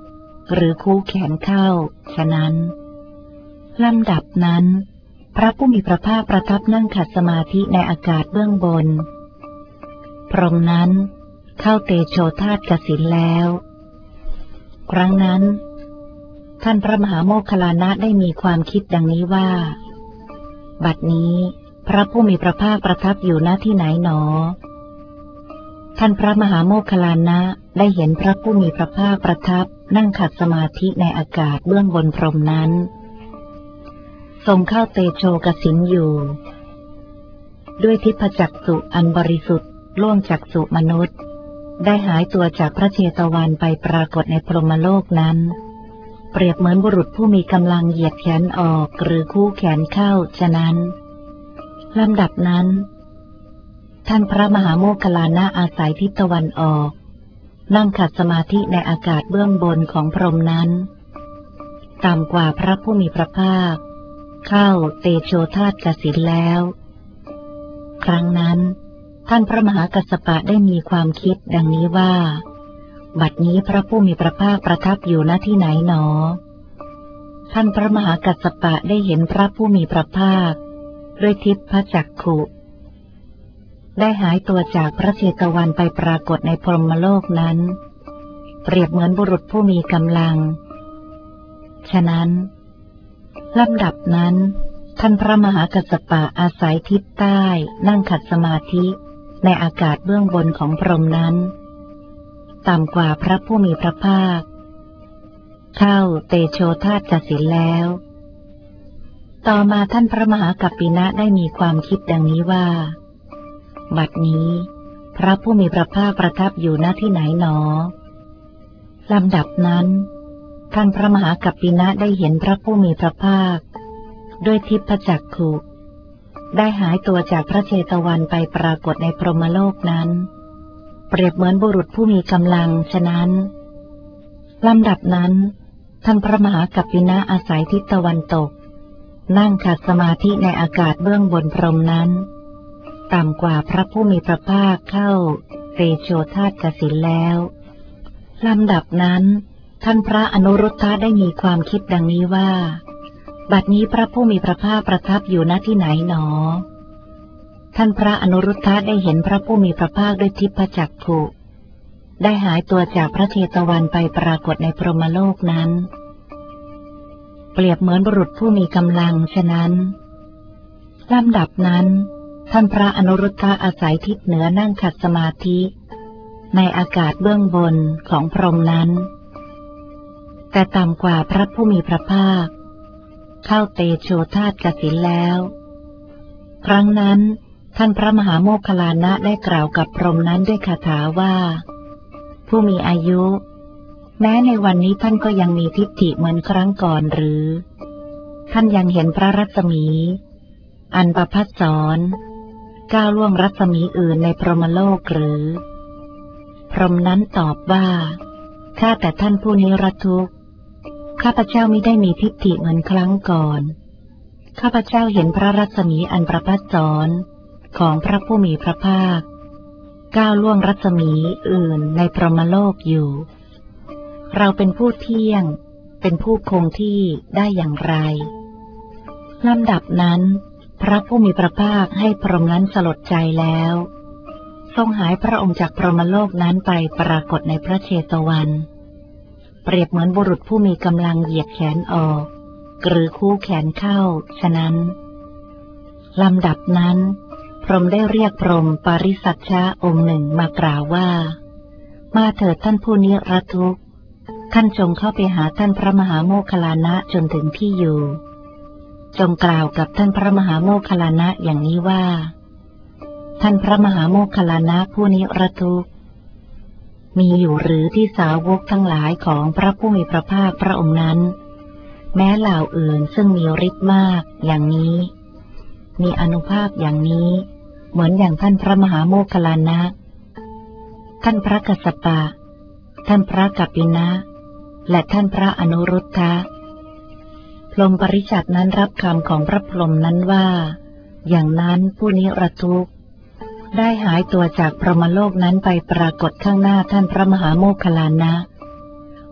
หรือคู่แขนเข้าฉะนั้นลำดับนั้นพระผู้มีพระภาคประทับนั่งขัดสมาธิในอากาศเบื้องบนพรหมนั้นเข้าเตโชธาตุกสิณแล้วครั้งนั้นท่านพระมหาโมคคัลลานะได้มีความคิดดังนี้ว่าบัดนี้พระผู้มีพระภาคประทับอยู่ณที่ไหนหนอท่านพระมหาโมคคัลลานะได้เห็นพระผู้มีพระภาคประทับนั่งขัดสมาธิในอากาศเบื้องบนพรหมนั้นทรงเข้าเตโชกสิณอยู่ด้วยทิพจักษุอันบริสุทธิ์ล่วงจักษุมนุษย์ได้หายตัวจากพระเชตวันไปปรากฏในพรหมโลกนั้นเปรียบเหมือนบุรุษผู้มีกำลังเหยียดแขนออกหรือคู่แขนเข้าฉะนั้นลำดับนั้นท่านพระมหาโมคคัลลานะอาศัยทิศตะวันออกนั่งขัดสมาธิในอากาศเบื้องบนของพรหมนั้นต่ำกว่าพระผู้มีพระภาคเข้าเตโชธาตุกสิณแล้วครั้งนั้นท่านพระมหากัสสปะได้มีความคิดดังนี้ว่าบัดนี้พระผู้มีพระภาคประทับอยู่ณที่ไหนหนอท่านพระมหากัสสปะได้เห็นพระผู้มีพระภาคด้วยทิพจักขุได้หายตัวจากพระเชตวันไปปรากฏในพรหมโลกนั้นเปรียบเหมือนบุรุษผู้มีกำลังฉะนั้นลำดับนั้นท่านพระมหากัสสปะอาศัยทิศใต้นั่งขัดสมาธิในอากาศเบื้องบนของพรหมนั้นต่ำกว่าพระผู้มีพระภาคเข้าเตโชธาตุกสิณแล้วต่อมาท่านพระมหากัปปินะได้มีความคิดดังนี้ว่าบัดนี้พระผู้มีพระภาคประทับอยู่ณที่ไหนหนอลำดับนั้นท่านพระมหากัปปินะได้เห็นพระผู้มีพระภาคด้วยทิพจักขุได้หายตัวจากพระเชตวันไปปรากฏในพรหมโลกนั้นเปรียบเหมือนบุรุษผู้มีกำลังฉะนั้นลำดับนั้นท่านพระมหากัปปินะอาศัยทิศตะวันตกนั่งขัดสมาธิในอากาศเบื้องบนพรหมนั้นต่ำกว่าพระผู้มีพระภาคเข้าเตโชธาตุกสิณแล้วลำดับนั้นท่านพระอนุรุทธะได้มีความคิดดังนี้ว่าบัดนี้พระผู้มีพระภาคประทับอยู่ณที่ไหนหนอท่านพระอนุรุทธะได้เห็นพระผู้มีพระภาคด้วยทิพจักขุได้หายตัวจากพระเชตวันไปปรากฏในพรหมโลกนั้นเปรียบเหมือนบุรุษผู้มีกำลังฉะนั้นลำดับนั้นท่านพระอนุรุทธะอาศัยทิศเหนือนั่งขัดสมาธิในอากาศเบื้องบนของพรหมนั้นแต่ต่ำกว่าพระผู้มีพระภาคเข้าเตโชธาตุกสิณแล้วครั้งนั้นท่านพระมหาโมคคัลลานะได้กล่าวกับพรหมนั้นด้วยคาถาว่าผู้มีอายุแม้ในวันนี้ท่านก็ยังมีทิฏฐิเหมือนครั้งก่อนหรือท่านยังเห็นพระรัศมีอันประภัสสรก้าวล่วงรัศมีอื่นในพรหมโลกหรือพรหมนั้นตอบว่าข้าแต่ท่านผู้นิรทุกข์ข้าพเจ้ามิได้มีทิฏฐิเหมือนครั้งก่อนข้าพเจ้าเห็นพระรัศมีอันประภัสสรของพระผู้มีพระภาคก้าวล่วงรัศมีอื่นในพรหมโลกอยู่เราเป็นผู้เที่ยงเป็นผู้คงที่ได้อย่างไรลำดับนั้นพระผู้มีพระภาคให้พรหมนั้นสลดใจแล้วทรงหายพระองค์จากพรหมโลกนั้นไปปรากฏในพระเชตวันเปรียบเหมือนบุรุษผู้มีกำลังเหยียดแขนออกหรือคู่แขนเข้าฉะนั้นลำดับนั้นพรหมได้เรียกพรหมปาริสัชชะองค์หนึ่งมากล่าวว่ามาเถิดท่านผู้นิรทุกข์ท่านจงเข้าไปหาท่านพระมหาโมคคัลลานะจนถึงที่อยู่จงกล่าวกับท่านพระมหาโมคคัลลานะอย่างนี้ว่าท่านพระมหาโมคคัลลานะผู้นิรทุกข์มีอยู่หรือที่สาวกทั้งหลายของพระผู้มีพระภาคพระองค์นั้นแม้เหล่าอื่นซึ่งมีฤทธิ์มากอย่างนี้มีอานุภาพอย่างนี้เหมือนอย่างท่านพระมหาโมคคัลลานะท่านพระกัสสปะท่านพระกัปปินะและท่านพระอนุรุทธะพรหมปริชัดนั้นรับคำของพระพรหมนั้นว่าอย่างนั้นผู้นิรทุกข์ได้หายตัวจากพรหมโลกนั้นไปปรากฏข้างหน้าท่านพระมหาโมคคัลลานะ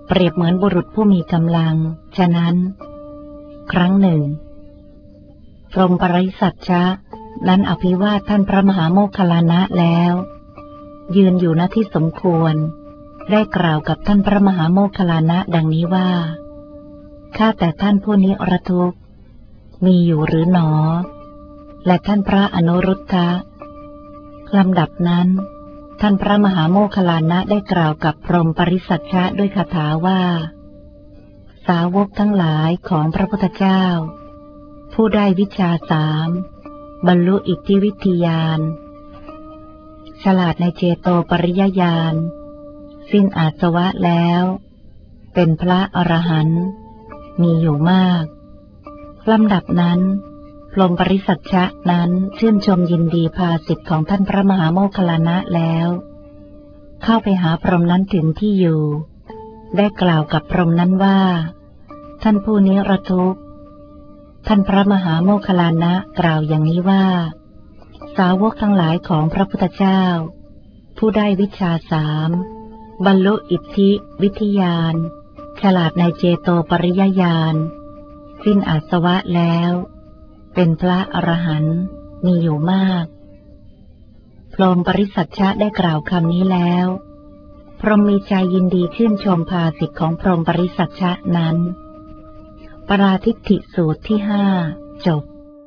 เปรียบเหมือนบุรุษผู้มีกำลังฉะนั้นครั้งหนึ่งพรหมปริสัชชะนั้นอภิวาทท่านพระมหาโมคคัลลานะแล้วยืนอยู่ณที่สมควรได้กล่าวกับท่านพระมหาโมคคัลลานะดังนี้ว่าข้าแต่ท่านผู้นิรทุกข์มีอยู่หรือหนอและท่านพระอนุรุทธะลำดับนั้นท่านพระมหาโมคคัลลานะได้กล่าวกับพรหมปริสัชชะด้วยคาถาว่าสาวกทั้งหลายของพระพุทธเจ้าผู้ได้วิชา3บรรลุอิทธิวิทยานฉลาดในเจโตปริยญาณสิ้นอาสวะแล้วเป็นพระอรหันต์มีอยู่มากลำดับนั้นพรหมปริสัชชะนั้นชื่นชมยินดีภาสิทธิ์ของท่านพระมหาโมคคัลลานะแล้วเข้าไปหาพรหมนั้นถึงที่อยู่ได้กล่าวกับพรหมนั้นว่าท่านผู้นิรทุกข์ท่านพระมหาโมคคัลลานะกล่าวอย่างนี้ว่าสาวกทั้งหลายของพระพุทธเจ้าผู้ได้วิชา3บรรลุอิทธิวิทยานฉลาดในเจโตปริยญาณสิ้นอาสวะแล้วเป็นพระอรหันต์มีอยู่มากพรหมปริสัชชะได้กล่าวคำนี้แล้วพรหมมีใจยินดีชื่นชมภาสิทธิ์ของพรหมปริสัชชะนั้นปราทิฏฐิสูตรที่5จบ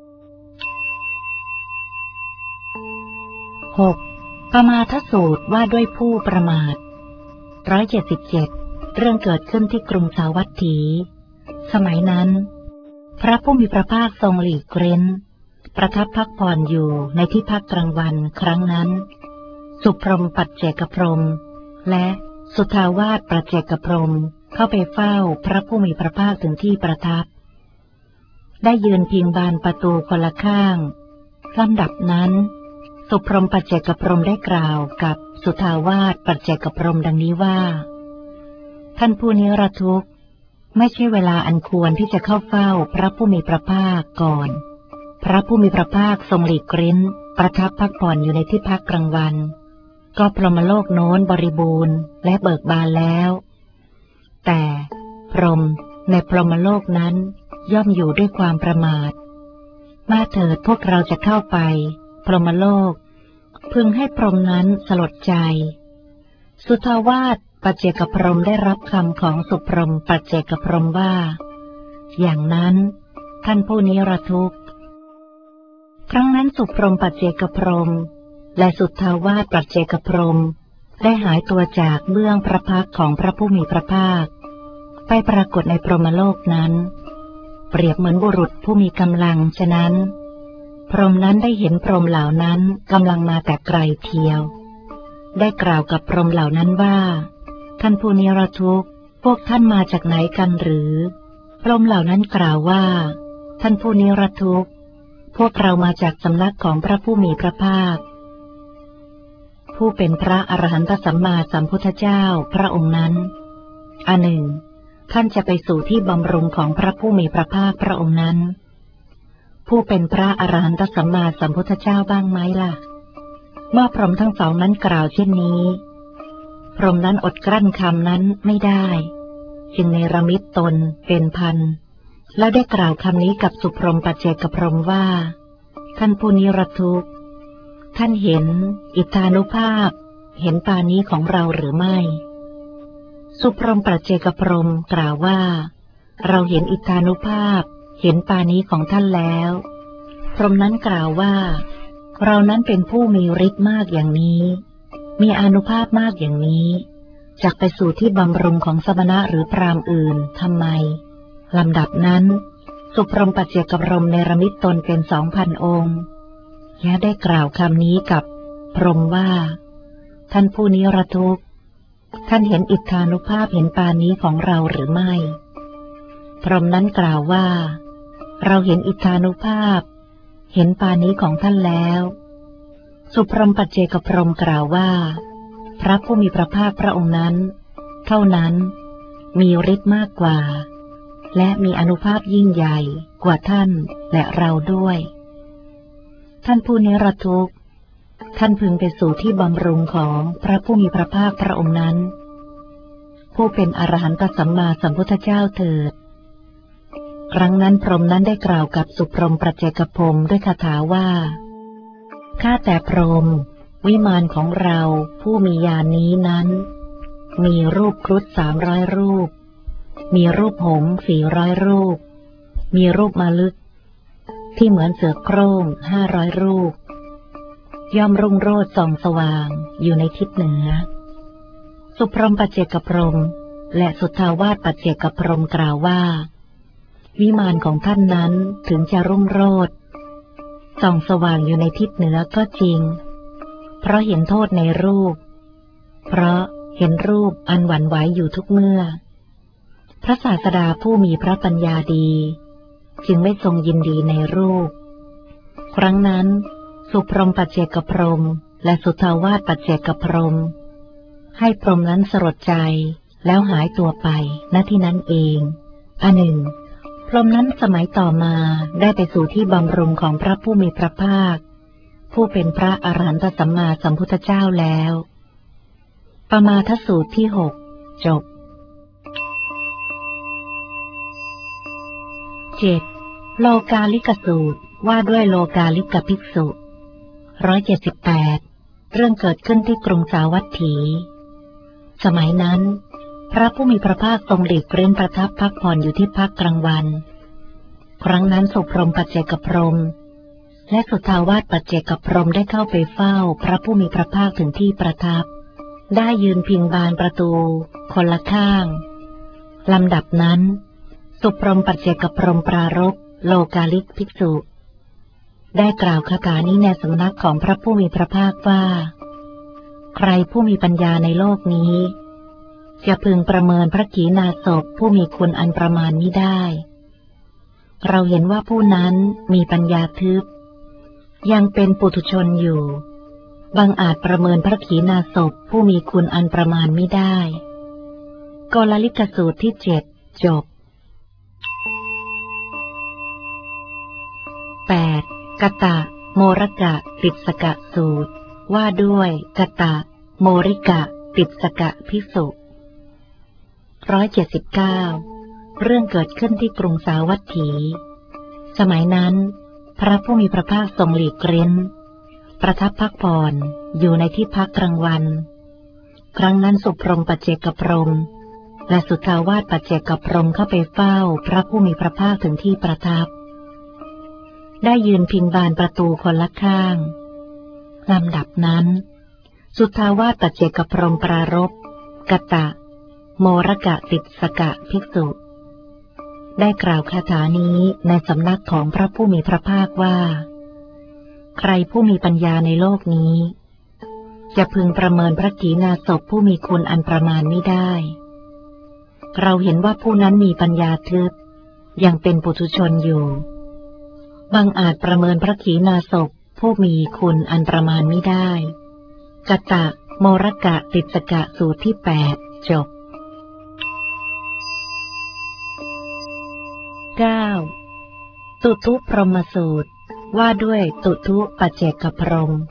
6. ปมาทสูตรว่าด้วยผู้ประมาท177เรื่องเกิดขึ้นที่กรุงสาวัตถี สมัยนั้นพระผู้มีพระภาคทรงหลีกเร้นประทับพักผ่อนอยู่ในที่พักกลางวันครั้งนั้นสุพรหมปัจเจกพรหมและสุทาวาสปัจเจกพรหมเข้าไปเฝ้าพระผู้มีพระภาคถึงที่ประทับได้ยืนพิงบานประตูคนละข้างลำดับนั้นสุพรหมปัจเจกพรหมได้กล่าวกับสุทาวาสปัจเจกพรหมดังนี้ว่าท่านผู้นิรทุกข์ไม่ใช่เวลาอันควรที่จะเข้าเฝ้าพระผู้มีพระภาคก่อนพระผู้มีพระภาคทรงหลีกเร้นประทับพักผ่อนอยู่ในที่พักกลางวันก็พรหมโลกโน้นบริบูรณ์และเบิกบานแล้วแต่พรหมในพรหมโลกนั้นย่อมอยู่ด้วยความประมาทมาเถิดพวกเราจะเข้าไปพรหมโลกพึงให้พรหมนั้นสลดใจสุทาวาสปัจเจกพรหมได้รับคำของสุพรหมปัจเจกพรหมว่าอย่างนั้นท่านผู้นิรทุกข์ครั้งนั้นสุพรหมปัจเจกพรหมและสุทาวาสปัจเจกพรหมได้หายตัวจากเบื้องพระพักของพระผู้มีพระภาคไปปรากฏในพรหมโลกนั้นเปรียบเหมือนบุรุษผู้มีกำลังฉะนั้นพรหมนั้นได้เห็นพรหมเหล่านั้นกำลังมาแต่ไกลเทียวได้กล่าวกับพรหมเหล่านั้นว่าท่านผู้นิรทุกข์พวกท่านมาจากไหนกันหรือพรหมเหล่านั้นกล่าวว่าท่านผู้นิรทุกข์พวกเรามาจากสำนักของพระผู้มีพระภาคผู้เป็นพระอรหันตสัมมาสัมพุทธเจ้าพระองค์นั้นอันหนึ่งท่านจะไปสู่ที่บำรุงของพระผู้มีพระภาคพระองค์นั้นผู้เป็นพระอรหันตสัมมาสัมพุทธเจ้าบ้างไหมล่ะเมื่อพรหมทั้งสองนั้นกล่าวเช่นนี้พรหมนั้นอดกลั้นคำนั้นไม่ได้จึงเนรมิตตนเป็นพันแล้วได้กล่าวคำนี้กับสุพรหมปัจเจกพรหมว่าท่านผู้นิรทุกข์ท่านเห็นอิทธานุภาพเห็นปานี้ของเราหรือไม่สุพรหมปัจเจกพรหมกล่าวว่าเราเห็นอิทธานุภาพเห็นปานี้ของท่านแล้วพรหมนั้นกล่าวว่าเรานั้นเป็นผู้มีฤทธิ์มากอย่างนี้มีอานุภาพมากอย่างนี้จักไปสู่ที่บำรุงของสมณะหรือพราหมณ์อื่นทำไมลำดับนั้นสุพรหมปัจเจกพรหมเนรมิตตนเป็น2,000 องค์และได้กล่าวคำนี้กับพรหมว่าท่านผู้นิรทุกข์ท่านเห็นอิทธานุภาพเห็นปานี้ของเราหรือไม่พรหมนั้นกล่าวว่าเราเห็นอิทธานุภาพเห็นปานี้ของท่านแล้วสุพรหมปัจเจกพรหมกล่าวว่าพระผู้มีพระภาคพระองค์นั้นเท่านั้นมีฤทธิ์มากกว่าและมีอานุภาพยิ่งใหญ่กว่าท่านและเราด้วยท่านผู้นิรทุกข์ท่านพึงไปสู่ที่บำรุงของพระผู้มีพระภาคพระองค์นั้นผู้เป็นอรหันตสัมมาสัมพุทธเจ้าเถิดครั้งนั้นพรหมนั้นได้กล่าวกับสุพรหมปัจเจกพรหมด้วยคาถาว่าข้าแต่พรหมวิมานของเราผู้มีญาณนี้นั้นมีรูปครุฑ300 รูปมีรูปหงส์400 รูปมีรูปมลึกที่เหมือนเสือโคร่ง500 รูปย่อมรุ่งโรจน์ส่องสว่างอยู่ในทิศเหนือสุพรหมปัจเจกพรหมและสุทธาวาสปัจเจกพรหมกล่าวว่าวิมานของท่านนั้นถึงจะรุ่งโรจน์ส่องสว่างอยู่ในทิศเหนือก็จริงเพราะเห็นโทษในรูปเพราะเห็นรูปอันหวั่นไหวอยู่ทุกเมื่อพระศาสดาผู้มีพระปัญญาดีจึงไม่ทรงยินดีในรูปครั้งนั้นสุพรหมปัจเจกพรหมและสุทธาวาสปัจเจกพรหมให้พรหมนั้นสลดใจแล้วหายตัวไปณที่นั้นเองอันหนึ่งพรหมนั้นสมัยต่อมาได้ไปสู่ที่บำรุงของพระผู้มีพระภาคผู้เป็นพระอรหันตสัมมาสัมพุทธเจ้าแล้วปมาทสูตรที่6จบ7โลกาลิกสูตรว่าด้วยโลกาลิกภิกษุ178เรื่องเกิดขึ้นที่กรุงสาวัตถีสมัยนั้นพระผู้มีพระภาคทรงหลีกเล่นประทับพักผ่อนอยู่ที่พักกลางวันครั้งนั้นสุพรหมปัจเจกพรหมและสุทธาวาสปัจเจกพรหมได้เข้าไปเฝ้าพระผู้มีพระภาคถึงที่ประทับได้ยืนพิงบานประตูคนละข้างลำดับนั้นสุพรหมปัจเจกพรหมปรารภโลกาลิกภิกษุได้กล่าวคาถานี้ในสำนักของพระผู้มีพระภาคว่าใครผู้มีปัญญาในโลกนี้จะพึงประเมินพระขีณาสพผู้มีคุณอันประมาณนี้ได้เราเห็นว่าผู้นั้นมีปัญญาทึบยังเป็นปุถุชนอยู่บังอาจประเมินพระขีณาสพผู้มีคุณอันประมาณไม่ได้โกลลิกสูตรที่7จบ8กตะโมรกะติสกะสูตรว่าด้วยกตะโมริกะติสกะภิกษุ179เรื่องเกิดขึ้นที่กรุงสาวัตถีสมัยนั้นพระผู้มีพระภาคทรงหลีกเร้นประทับพักผ่อนอยู่ในที่พักกลางวันครั้งนั้นสุพรหมปัจเจกพรหมและสุทธาวาสปัจเจกพรหมเข้าไปเฝ้าพระผู้มีพระภาคถึงที่ประทับได้ยืนพิงบานประตูคนละข้างลำดับนั้นสุทธาวาสปัจเจกพรหมปรารภกตะโมรกะติสกะภิกษุได้กล่าวคาถานี้ในสำนักของพระผู้มีพระภาคว่าใครผู้มีปัญญาในโลกนี้จะพึงประเมินพระขีณาสพผู้มีคุณอันประมาณไม่ได้เราเห็นว่าผู้นั้นมีปัญญาทึบยังเป็นปุถุชนอยู่บังอาจประเมินพระขีณาสพผู้มีคุณอันประมาณไม่ได้กตะโมรกะติสกะสูตรที่8จบ9ตุทุพรหมสูตรว่าด้วยตุทุปัจเจกพรหม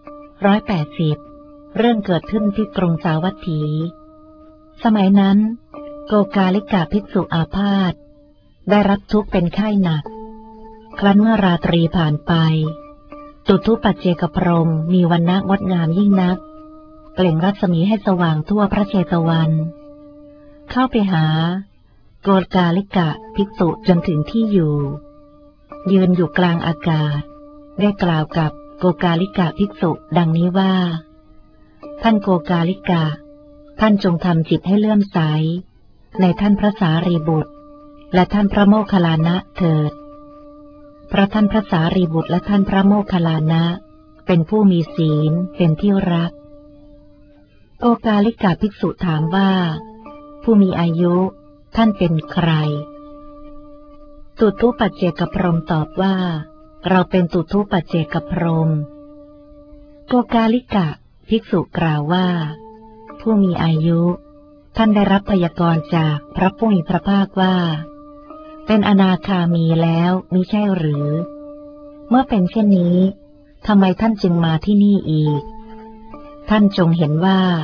180เรื่องเกิดขึ้นที่กรุงสาวัตถีสมัยนั้นโกกาลิกาภิกษุอาพาธได้รับทุกข์เป็นไข้หนักครั้นเมื่อราตรีผ่านไปตุทุปัจเจกพรหมมีวรรณะงดงามยิ่งนักเปล่งรัศมีให้สว่างทั่วพระเชตวันเข้าไปหาโกกาลิกะภิกษุจนถึงที่อยู่ยืนอยู่กลางอากาศได้กล่าวกับโกกาลิกะภิกษุดังนี้ว่าท่านโกกาลิกะท่านจงทำจิตให้เลื่อมใสในท่านพระสารีบุตรและท่านพระโมคคัลลานะเถิดเพราะท่านพระสารีบุตรและท่านพระโมคคัลลานะเป็นผู้มีศีลเป็นที่รักโกกาลิกะภิกษุถามว่าผู้มีอายุท่านเป็นใครตุทุปัจเจกพรหมตอบว่าเราเป็นตุทุปัจเจกพรหมโกกาลิกะภิกษุกล่าวว่าผู้มีอายุท่านได้รับพยากรณ์จากพระผู้มีพระภาคว่าเป็นอนาคามีแล้วมิใช่หรือเมื่อเป็นเช่นนี้ทำไมท่านจึงมาที่นี่อีกท่านจงเห็นว่าค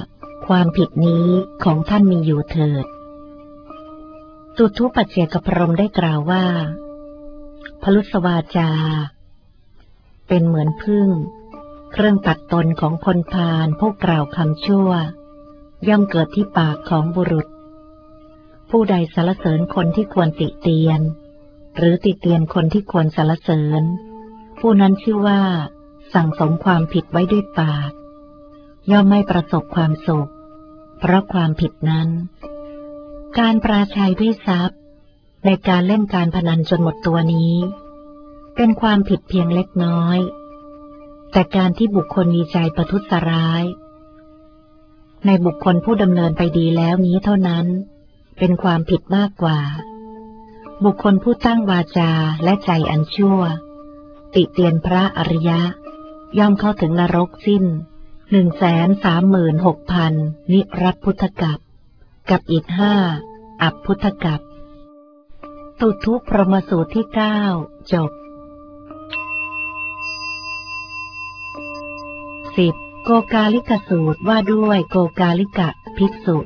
ความผิดนี้ของท่านมีอยู่เถิดตุทุปัจเจกพรหมได้กล่าวว่าพลุสวาจาเป็นเหมือนผึ้งเครื่องตัดตนของคนพาลผู้กล่าวคำชั่วย่อมเกิดที่ปากของบุรุษผู้ใดสรรเสริญคนที่ควรติเตียนหรือติเตียนคนที่ควรสรรเสริญผู้นั้นชื่อว่าสั่งสมความผิดไว้ด้วยปากย่อมไม่ประสบความสุขเพราะความผิดนั้นการปราชัยด้วยทรัพย์ในการเล่นการพนันจนหมดตัวนี้เป็นความผิดเพียงเล็กน้อยแต่การที่บุคคลมีใจประทุษร้ายในบุคคลผู้ดำเนินไปดีแล้วนี้เท่านั้นเป็นความผิดมากกว่าบุคคลผู้ตั้งวาจาและใจอันชั่วติเตียนพระอริยะย่อมเข้าถึงนรกสิ้น136,000 นิรัตพุทธกัปกับอีก5อัปพุทธกัปตุทุพรหมสูตรที่9จบ10โกกาลิกสูตรว่าด้วยโกกาลิกะภิกษุ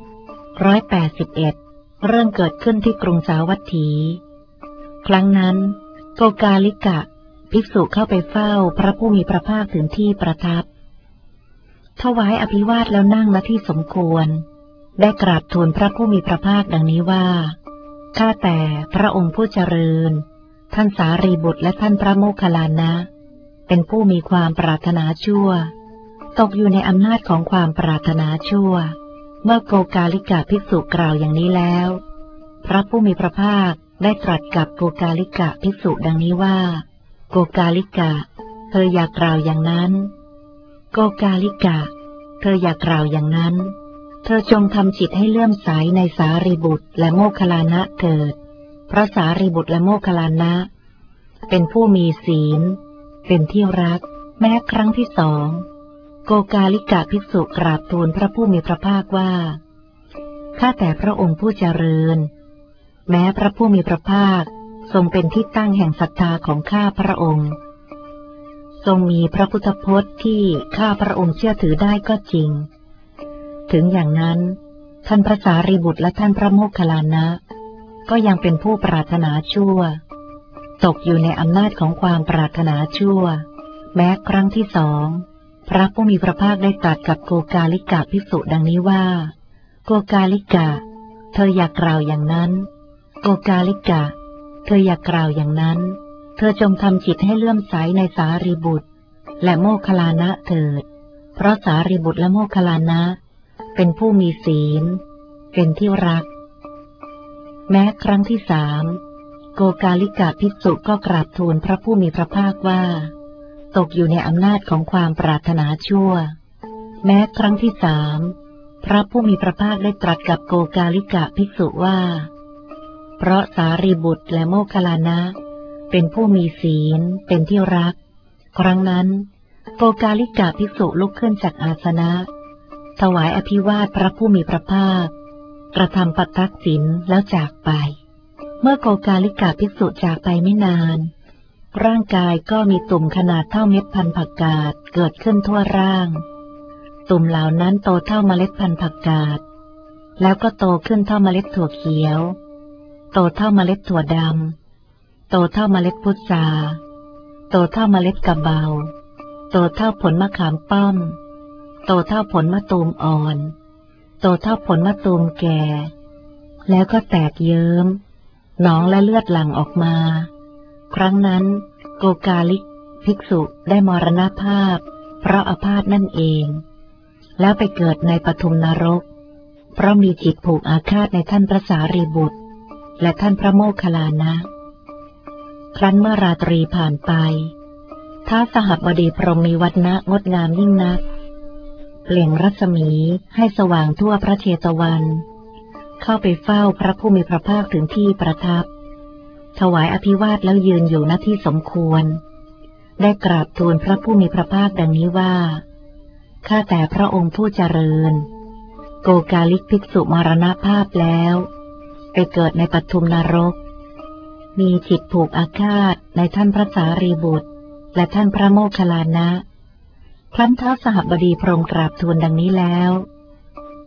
181เรื่องเกิดขึ้นที่กรุงสาวัตถีครั้งนั้นโกกาลิกะภิกษุเข้าไปเฝ้าพระผู้มีพระภาคถึงที่ประทับถวายอภิวาทแล้วนั่งณที่สมควรได้กราบทูลพระผู้มีพระภาคดังนี้ว่าข้าแต่พระองค์ผู้เจริญท่านสารีบุตรและท่านพระโมคคัลลานะเป็นผู้มีความปรารถนาชั่วตกอยู่ในอำนาจของความปรารถนาชั่วเมื่อโกกาลิกะภิกษุกล่าวอย่างนี้แล้วพระผู้มีพระภาคได้ตรัสกับโกกาลิกะภิกษุดังนี้ว่าโกกาลิกะเธออย่ากล่าวอย่างนั้นโกกาลิกะเธออย่ากล่าวอย่างนั้นเธอจงทำจิตให้เลื่อมใสในสารีบุตรและโมคคัลลานะเถิดเพราะสารีบุตรและโมคคัลลานะเป็นผู้มีศีลเป็นที่รักแม้ครั้งที่2โกกาลิกะภิกษุกราบทูลพระผู้มีพระภาคว่าข้าแต่พระองค์ผู้เจริญแม้พระผู้มีพระภาคทรงเป็นที่ตั้งแห่งศรัทธาของข้าพระองค์ทรงมีพระพุทธพจน์ที่ข้าพระองค์เชื่อถือได้ก็จริงถึงอย่างนั้นท่านพระสารีบุตรและท่านพระโมคคัลลานะก็ยังเป็นผู้ปรารถนาชั่วตกอยู่ในอำนาจของความปรารถนาชั่วแม้ครั้งที่2พระผู้มีพระภาคได้ตรัสกับโกกาลิกะภิกษุดังนี้ว่าโกกาลิกะเธออย่ากล่าวอย่างนั้นโกกาลิกะเธออย่ากล่าวอย่างนั้นเธอจงทำจิตให้เลื่อมใสในสารีบุตรและโมคคัลลานะเถิดเพราะสารีบุตรและโมคคัลลานะเป็นผู้มีศีลเป็นที่รักแม้ครั้งที่3โกกาลิกะภิกษุก็กราบทูลพระผู้มีพระภาคว่าตกอยู่ในอำนาจของความปรารถนาชั่วแม้ครั้งที่3พระผู้มีพระภาคได้ตรัสกับโกกาลิกะภิกษุว่าเพราะสารีบุตรและโมคคัลลานะเป็นผู้มีศีลเป็นที่รักครั้งนั้นโกกาลิกะภิกษุลุกขึ้นจากอาสนะถวายอภิวาทพระผู้มีพระภาคกระทำปัตตักศีลแล้วจากไปเมื่อโกกาลิกะภิกษุจากไปไม่นานร่างกายก็มีตุ่มขนาดเท่าเม็ดพันธุ์ผักกาดเกิดขึ้นทั่วร่างตุ่มเหล่านั้นโตเท่าเมล็ดพันธุ์ผักกาดแล้วก็โตขึ้นเท่าเมล็ดถั่วเขียวโตเท่าเมล็ดถั่วดำโตเท่าเมล็ดพุทราโตเท่าเมล็ดกะเบาโตเท่าผลมะขามป้อมโตเท่าผลมะตูมอ่อนโตเท่าผลมะตูมแก่แล้วก็แตกเยิ้มหนองและเลือดหลั่งออกมาครั้งนั้นโกกาลิกภิกษุได้มรณภาพเพราะอาพาธนั่นเองแล้วไปเกิดในปฐุมนรกเพราะมีจิตผูกอาฆาตในท่านพระสารีบุตรและท่านพระโมคคัลลานะครั้นเมื่อราตรีผ่านไปท้าวสหบดีพรหมมีวรรณะงดงามยิ่งนักเปล่งรัศมีให้สว่างทั่วพระเชตวันเข้าไปเฝ้าพระผู้มีพระภาคถึงที่ประทับถวายอภิวาทแล้วยืนอยู่ณที่สมควรได้กราบทูลพระผู้มีพระภาคดังนี้ว่าข้าแต่พระองค์ผู้เจริญโกกาลิกภิกษุมรณภาพแล้วไปเกิดในปฐุมนรกมีจิตผูกอาฆาตในท่านพระสารีบุตรและท่านพระโมคคัลลานะครั้นท้าวสหบดีพรหมกราบทูลดังนี้แล้ว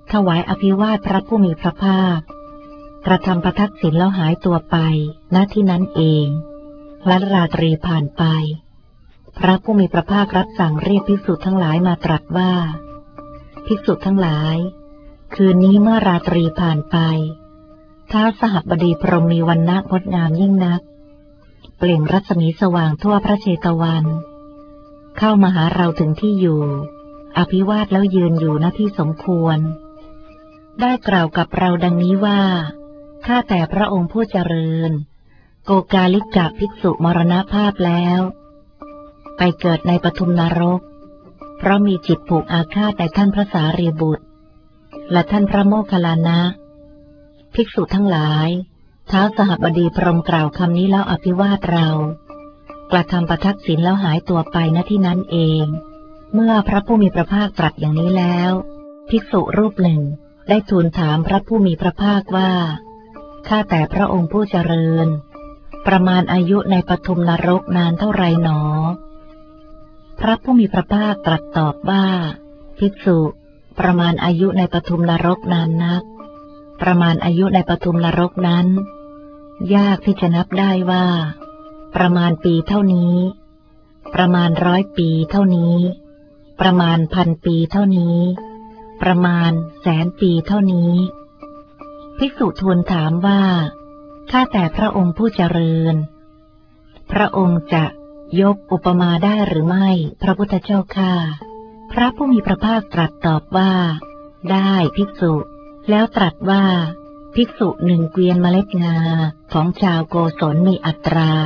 ถวายอภิวาทพระผู้มีพระภาคกระทำประทักษิณแล้วหายตัวไปณที่นั้นเองและราตรีผ่านไปพระผู้มีพระภาครับสั่งเรียกภิกษุทั้งหลายมาตรัสว่าภิกษุทั้งหลายคืนนี้เมื่อราตรีผ่านไปท้าวสหบดีพรหมมีวรรณะงดงามยิ่งนักเปล่งรัศมีสว่างทั่วพระเชตวันเข้ามาหาเราถึงที่อยู่อภิวาทแล้วยืนอยู่ณที่สมควรได้กล่าวกับเราดังนี้ว่าข้าแต่พระองค์ผู้เจริญโกกาลิกะภิกษุมรณภาพแล้วไปเกิดในปทุมนรกเพราะมีจิตผูกอาฆาตในท่านพระสารีบุตรและท่านพระโมคคัลลานะภิกษุทั้งหลายท้าวสหบดีพรหมกล่าวคำนี้แล้วอภิวาทเรากระทำประทักษิณแล้วหายตัวไปณที่นั้นเองเมื่อพระผู้มีพระภาคตรัสอย่างนี้แล้วภิกษุรูปหนึ่งได้ทูลถามพระผู้มีพระภาคว่าข้าแต่พระองค์ผู้เจริญประมาณอายุในปทุมนรกนานเท่าไรหนอพระผู้มีพระภาคตรัสตอบว่าภิกษุประมาณอายุในปทุมนรกนานนักประมาณอายุในปทุมนรกนั้นยากที่จะนับได้ว่าประมาณปีเท่านี้ประมาณ100 ปีเท่านี้ประมาณ1,000 ปีเท่านี้ประมาณ100,000 ปีเท่านี้ภิกษุทูลถามว่าข้าแต่พระองค์ผู้เจริญพระองค์จะยกอุปมาได้หรือไม่พระพุทธเจ้าข้าพระผู้มีพระภาคตรัสตอบว่าได้ภิกษุแล้วตรัสว่าภิกษุ1 เกวียนเมล็ดงาของชาวโกศลมีอัตรา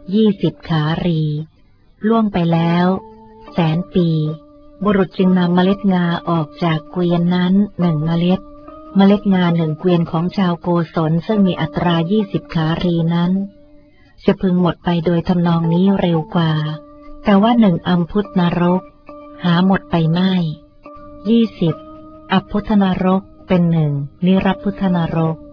20 ขารีล่วงไปแล้ว100,000 ปีบุรุษจึงนำเมล็ดงาออกจากเกวียนนั้น1 เมล็ดงา1 เกวียนของชาวโกศลซึ่งมีอัตรา20 ขารีนั้นจะพึงหมดไปโดยทำนองนี้เร็วกว่าแต่ว่า1 อัมพุทธนรกหาหมดไปไม่20 อัพพุทธนรกเป็น1 นิรัพพุทธนรก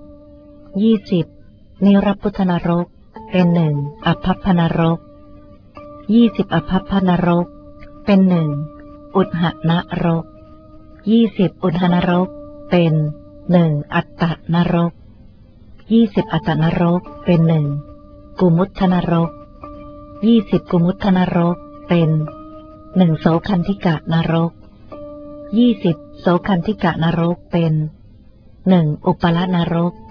20 นิรัพพุทธนรกเป็น1 อภัพพนรก20 อภัพพนรกเป็น1 อุทหนรก20 อุทหนรกเป็น1 อัตตนรก20 อัตตนรกเป็น1 กุมุทธนรก20 กุมุทธนรกเป็น1 โสคันธิกะนรก20 โสคันธิกะนรกเป็น1 อุปละนรก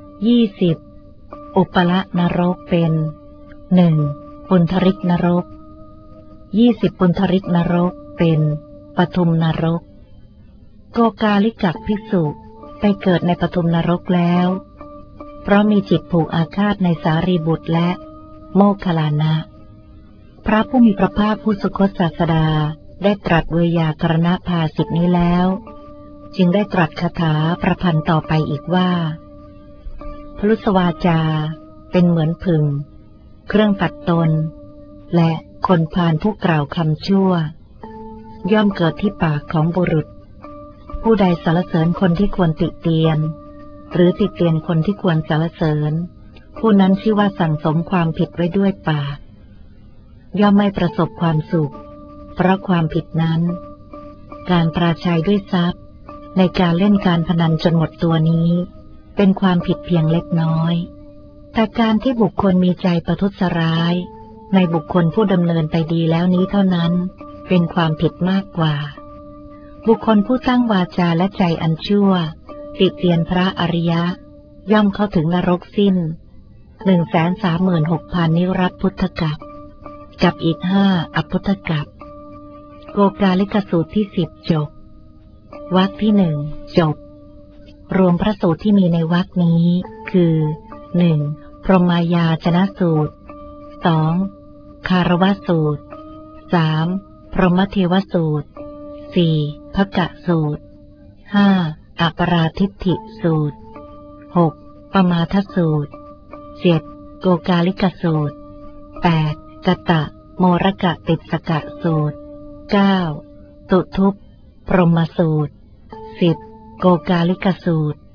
20 อุปละนรกเป็น1 ปุณธริกนรก20 ปุณธริกนรกเป็นปทุมนรกโกกาลิกะภิกษุไปเกิดในปทุมนรกแล้วเพราะมีจิตผูกอาฆาตในสารีบุตรและโมคคัลลานะพระผู้มีพระภาคผู้สุคตศาสดาได้ตรัสเวยากรณภาสิทธินี้แล้วจึงได้ตรัสคาถาประพันธ์ต่อไปอีกว่าพลุสวาจาเป็นเหมือนผึ่งเครื่องปัดตนและคนพาลผู้กล่าวคำชั่วย่อมเกิดที่ปากของบุรุษผู้ใดสรรเสริญคนที่ควรติเตียนหรือติเตียนคนที่ควรสรรเสริญผู้นั้นชื่อว่าสั่งสมความผิดไว้ด้วยปากย่อมไม่ประสบความสุขเพราะความผิดนั้นการปราชัยด้วยทรัพย์ในการเล่นการพนันจนหมดตัวนี้เป็นความผิดเพียงเล็กน้อยแต่การที่บุคคลมีใจประทุษร้ายในบุคคลผู้ดำเนินไปดีแล้วนี้เท่านั้นเป็นความผิดมากกว่าบุคคลผู้ตั้งวาจาและใจอันชั่วติเตียนพระอริยะย่อมเข้าถึงนรกสิ้น 136,000 นิรัพพุทธกัปกับอีก5 อพุทธกัปโกกาลิกสูตรที่10จบวรรคที่1จบรวมพระสูตรที่มีในวรรคนี้คือ 1. พรหมายาจนสูตร 2. คารวสูตร 3. พรหมเทวสูตร 4. ภกสูตร 5. อปราทิฏฐิสูตร 6. ปมาทสูตร 7. โกกาลิกสูตร 8. กตะโมรกะติสกะสูตร 9. ตุทุพพรหมสูตร 10. โกกาลิกสูตร